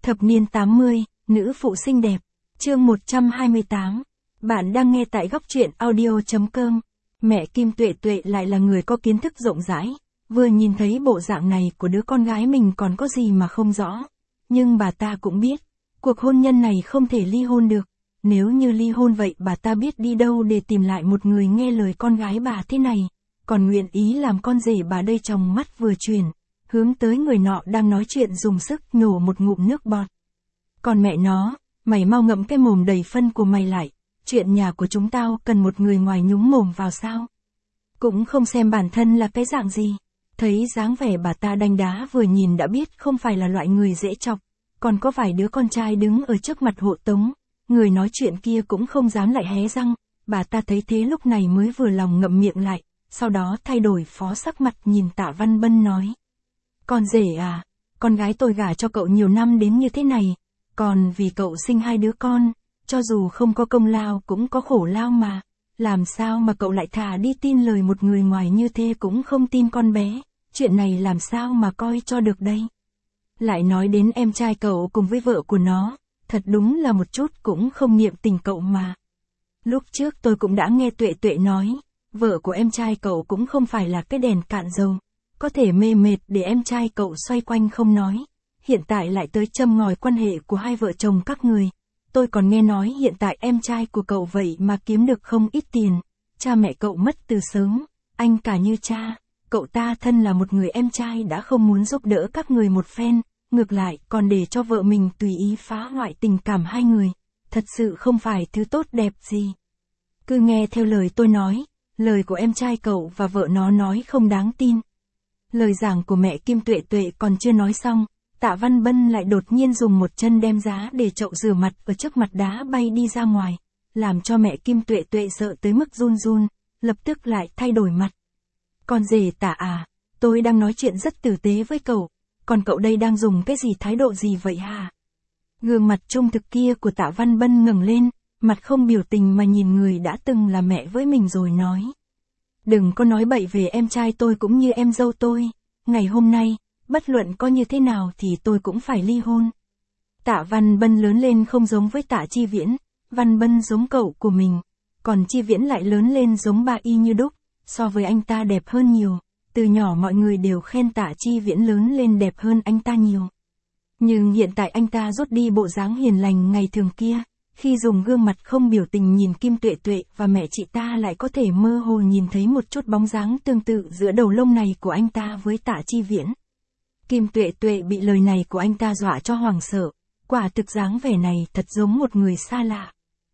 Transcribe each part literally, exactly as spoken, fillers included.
Thập niên tám mươi, nữ phụ xinh đẹp. Chương một trăm hai mươi tám. Bạn đang nghe tại góc truyện audio chấm com. Mẹ Kim Tuệ Tuệ lại là người có kiến thức rộng rãi, vừa nhìn thấy bộ dạng này của đứa con gái mình còn có gì mà không rõ. Nhưng bà ta cũng biết, cuộc hôn nhân này không thể ly hôn được. Nếu như ly hôn vậy bà ta biết đi đâu để tìm lại một người nghe lời con gái bà thế này, còn nguyện ý làm con rể bà đây. Trong mắt vừa chuyển, hướng tới người nọ đang nói chuyện dùng sức nhổ một ngụm nước bọt. Còn mẹ nó, mày mau ngậm cái mồm đầy phân của mày lại, chuyện nhà của chúng tao cần một người ngoài nhúng mồm vào sao? Cũng không xem bản thân là cái dạng gì. Thấy dáng vẻ bà ta đanh đá vừa nhìn đã biết không phải là loại người dễ chọc, còn có vài đứa con trai đứng ở trước mặt hộ tống, người nói chuyện kia cũng không dám lại hé răng. Bà ta thấy thế lúc này mới vừa lòng ngậm miệng lại, sau đó thay đổi phó sắc mặt nhìn Tạ Văn Bân nói. Con rể à, con gái tôi gả cho cậu nhiều năm đến như thế này, còn vì cậu sinh hai đứa con, cho dù không có công lao cũng có khổ lao mà, làm sao mà cậu lại thả đi tin lời một người ngoài như thế cũng không tin con bé, chuyện này làm sao mà coi cho được đây. Lại nói đến em trai cậu cùng với vợ của nó, thật đúng là một chút cũng không niệm tình cậu mà. Lúc trước tôi cũng đã nghe Tuệ Tuệ nói, vợ của em trai cậu cũng không phải là cái đèn cạn dầu, có thể mê mệt để em trai cậu xoay quanh không nói, hiện tại lại tới châm ngòi quan hệ của hai vợ chồng các người. Tôi còn nghe nói hiện tại em trai của cậu vậy mà kiếm được không ít tiền, cha mẹ cậu mất từ sớm, anh cả như cha, cậu ta thân là một người em trai đã không muốn giúp đỡ các người một phen, ngược lại còn để cho vợ mình tùy ý phá hoại tình cảm hai người, thật sự không phải thứ tốt đẹp gì. Cứ nghe theo lời tôi nói, lời của em trai cậu và vợ nó nói không đáng tin. Lời giảng của mẹ Kim Tuệ Tuệ còn chưa nói xong, Tạ Văn Bân lại đột nhiên dùng một chân đem giá để chậu rửa mặt ở trước mặt đá bay đi ra ngoài, làm cho mẹ Kim Tuệ Tuệ sợ tới mức run run, lập tức lại thay đổi mặt. Con rể Tạ à, tôi đang nói chuyện rất tử tế với cậu, còn cậu đây đang dùng cái gì thái độ gì vậy hả? Gương mặt trung thực kia của Tạ Văn Bân ngẩng lên, mặt không biểu tình mà nhìn người đã từng là mẹ với mình rồi nói. Đừng có nói bậy về em trai tôi cũng như em dâu tôi, ngày hôm nay, bất luận có như thế nào thì tôi cũng phải ly hôn. Tạ Văn Bân lớn lên không giống với Tạ Chi Viễn, Văn Bân giống cậu của mình, còn Chi Viễn lại lớn lên giống bà y như đúc, so với anh ta đẹp hơn nhiều, từ nhỏ mọi người đều khen Tạ Chi Viễn lớn lên đẹp hơn anh ta nhiều. Nhưng hiện tại anh ta rút đi bộ dáng hiền lành ngày thường kia, khi dùng gương mặt không biểu tình nhìn Kim Tuệ Tuệ và mẹ chị ta lại có thể mơ hồ nhìn thấy một chút bóng dáng tương tự giữa đầu lông này của anh ta với Tạ Chi Viễn. Kim Tuệ Tuệ bị lời này của anh ta dọa cho hoảng sợ, quả thực dáng vẻ này thật giống một người xa lạ.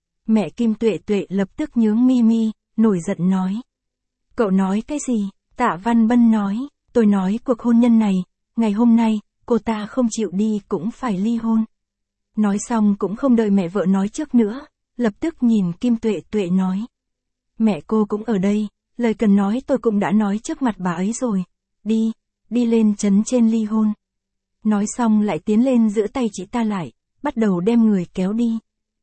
Mẹ Kim Tuệ Tuệ lập tức nhướng mi mi, nổi giận nói. Cậu nói cái gì? Tạ Văn Bân nói, tôi nói cuộc hôn nhân này, ngày hôm nay, cô ta không chịu đi cũng phải ly hôn. Nói xong cũng không đợi mẹ vợ nói trước nữa, lập tức nhìn Kim Tuệ Tuệ nói. Mẹ cô cũng ở đây, lời cần nói tôi cũng đã nói trước mặt bà ấy rồi, đi. Đi lên trấn trên ly hôn. Nói xong lại tiến lên giữ tay chị ta lại, bắt đầu đem người kéo đi.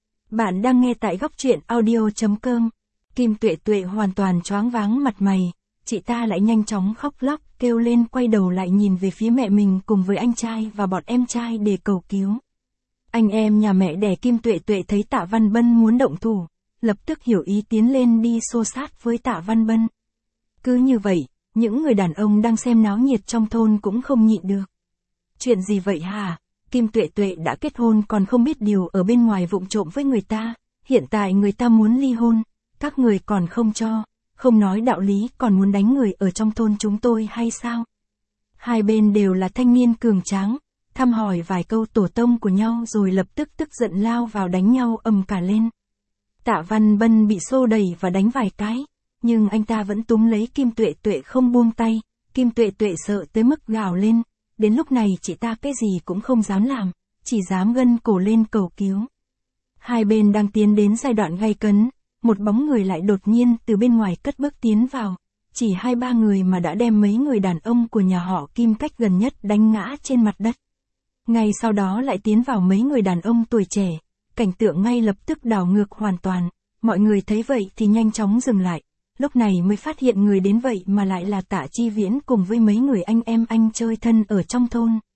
Bạn đang nghe tại góc truyện audio chấm com. Kim Tuệ Tuệ hoàn toàn choáng váng mặt mày, chị ta lại nhanh chóng khóc lóc, kêu lên quay đầu lại nhìn về phía mẹ mình cùng với anh trai và bọn em trai để cầu cứu. Anh em nhà mẹ đẻ Kim Tuệ Tuệ thấy Tạ Văn Bân muốn động thủ, lập tức hiểu ý tiến lên đi xô sát với Tạ Văn Bân. Cứ như vậy, những người đàn ông đang xem náo nhiệt trong thôn cũng không nhịn được. Chuyện gì vậy hả? Kim Tuệ Tuệ đã kết hôn còn không biết điều ở bên ngoài vụng trộm với người ta, hiện tại người ta muốn ly hôn, các người còn không cho, không nói đạo lý còn muốn đánh người ở trong thôn chúng tôi hay sao? Hai bên đều là thanh niên cường tráng, thăm hỏi vài câu tổ tông của nhau rồi lập tức tức giận lao vào đánh nhau ầm cả lên. Tạ Văn Bân bị xô đẩy và đánh vài cái. Nhưng anh ta vẫn túm lấy Kim Tuệ Tuệ không buông tay, Kim Tuệ Tuệ sợ tới mức gào lên, đến lúc này chị ta cái gì cũng không dám làm, chỉ dám gân cổ lên cầu cứu. Hai bên đang tiến đến giai đoạn gay cấn, một bóng người lại đột nhiên từ bên ngoài cất bước tiến vào, chỉ hai ba người mà đã đem mấy người đàn ông của nhà họ Kim cách gần nhất đánh ngã trên mặt đất. Ngay sau đó lại tiến vào mấy người đàn ông tuổi trẻ, cảnh tượng ngay lập tức đảo ngược hoàn toàn, mọi người thấy vậy thì nhanh chóng dừng lại. Lúc này mới phát hiện người đến vậy mà lại là Tạ Chi Viễn cùng với mấy người anh em anh chơi thân ở trong thôn.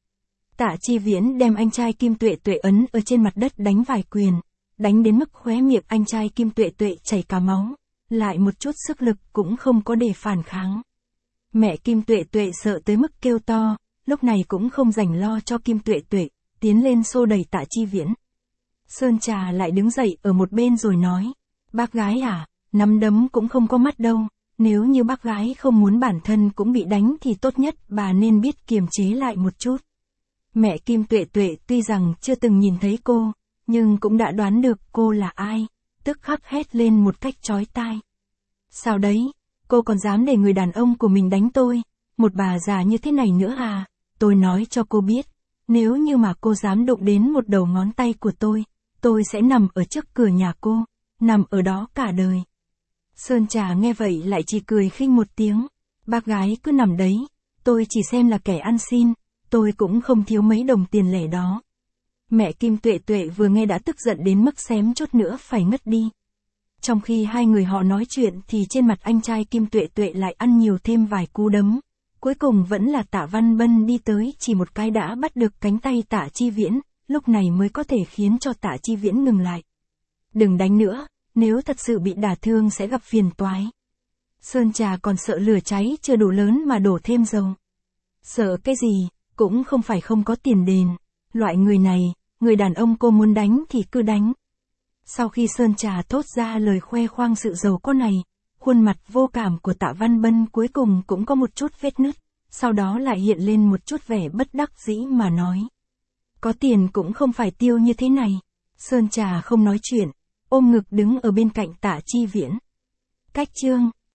Tạ Chi Viễn đem anh trai Kim Tuệ Tuệ ấn ở trên mặt đất đánh vài quyền, đánh đến mức khóe miệng anh trai Kim Tuệ Tuệ chảy cả máu, lại một chút sức lực cũng không có để phản kháng. Mẹ Kim Tuệ Tuệ sợ tới mức kêu to, lúc này cũng không rảnh lo cho Kim Tuệ Tuệ, tiến lên xô đẩy Tạ Chi Viễn. Sơn Trà lại đứng dậy ở một bên rồi nói, bác gái à, nắm đấm cũng không có mắt đâu, nếu như bác gái không muốn bản thân cũng bị đánh thì tốt nhất bà nên biết kiềm chế lại một chút. Mẹ Kim Tuệ Tuệ tuy rằng chưa từng nhìn thấy cô, nhưng cũng đã đoán được cô là ai, tức khắc hét lên một cách chói tai. Sao đấy, cô còn dám để người đàn ông của mình đánh tôi, một bà già như thế này nữa à, tôi nói cho cô biết, nếu như mà cô dám đụng đến một đầu ngón tay của tôi, tôi sẽ nằm ở trước cửa nhà cô, nằm ở đó cả đời. Sơn Trà nghe vậy lại chỉ cười khinh một tiếng, bác gái cứ nằm đấy, tôi chỉ xem là kẻ ăn xin, tôi cũng không thiếu mấy đồng tiền lẻ đó. Mẹ Kim Tuệ Tuệ vừa nghe đã tức giận đến mức xém chút nữa phải ngất đi. Trong khi hai người họ nói chuyện thì trên mặt anh trai Kim Tuệ Tuệ lại ăn nhiều thêm vài cú đấm. Cuối cùng vẫn là Tạ Văn Bân đi tới chỉ một cái đã bắt được cánh tay Tạ Chi Viễn, lúc này mới có thể khiến cho Tạ Chi Viễn ngừng lại. Đừng đánh nữa, nếu thật sự bị đả thương sẽ gặp phiền toái. Sơn Trà còn sợ lửa cháy chưa đủ lớn mà đổ thêm dầu. Sợ cái gì, cũng không phải không có tiền đền. Loại người này, người đàn ông cô muốn đánh thì cứ đánh. Sau khi Sơn Trà thốt ra lời khoe khoang sự giàu có này, khuôn mặt vô cảm của Tạ Văn Bân cuối cùng cũng có một chút vết nứt, sau đó lại hiện lên một chút vẻ bất đắc dĩ mà nói. Có tiền cũng không phải tiêu như thế này. Sơn Trà không nói chuyện, ôm ngực đứng ở bên cạnh Tạ Chi Viễn. Cách chương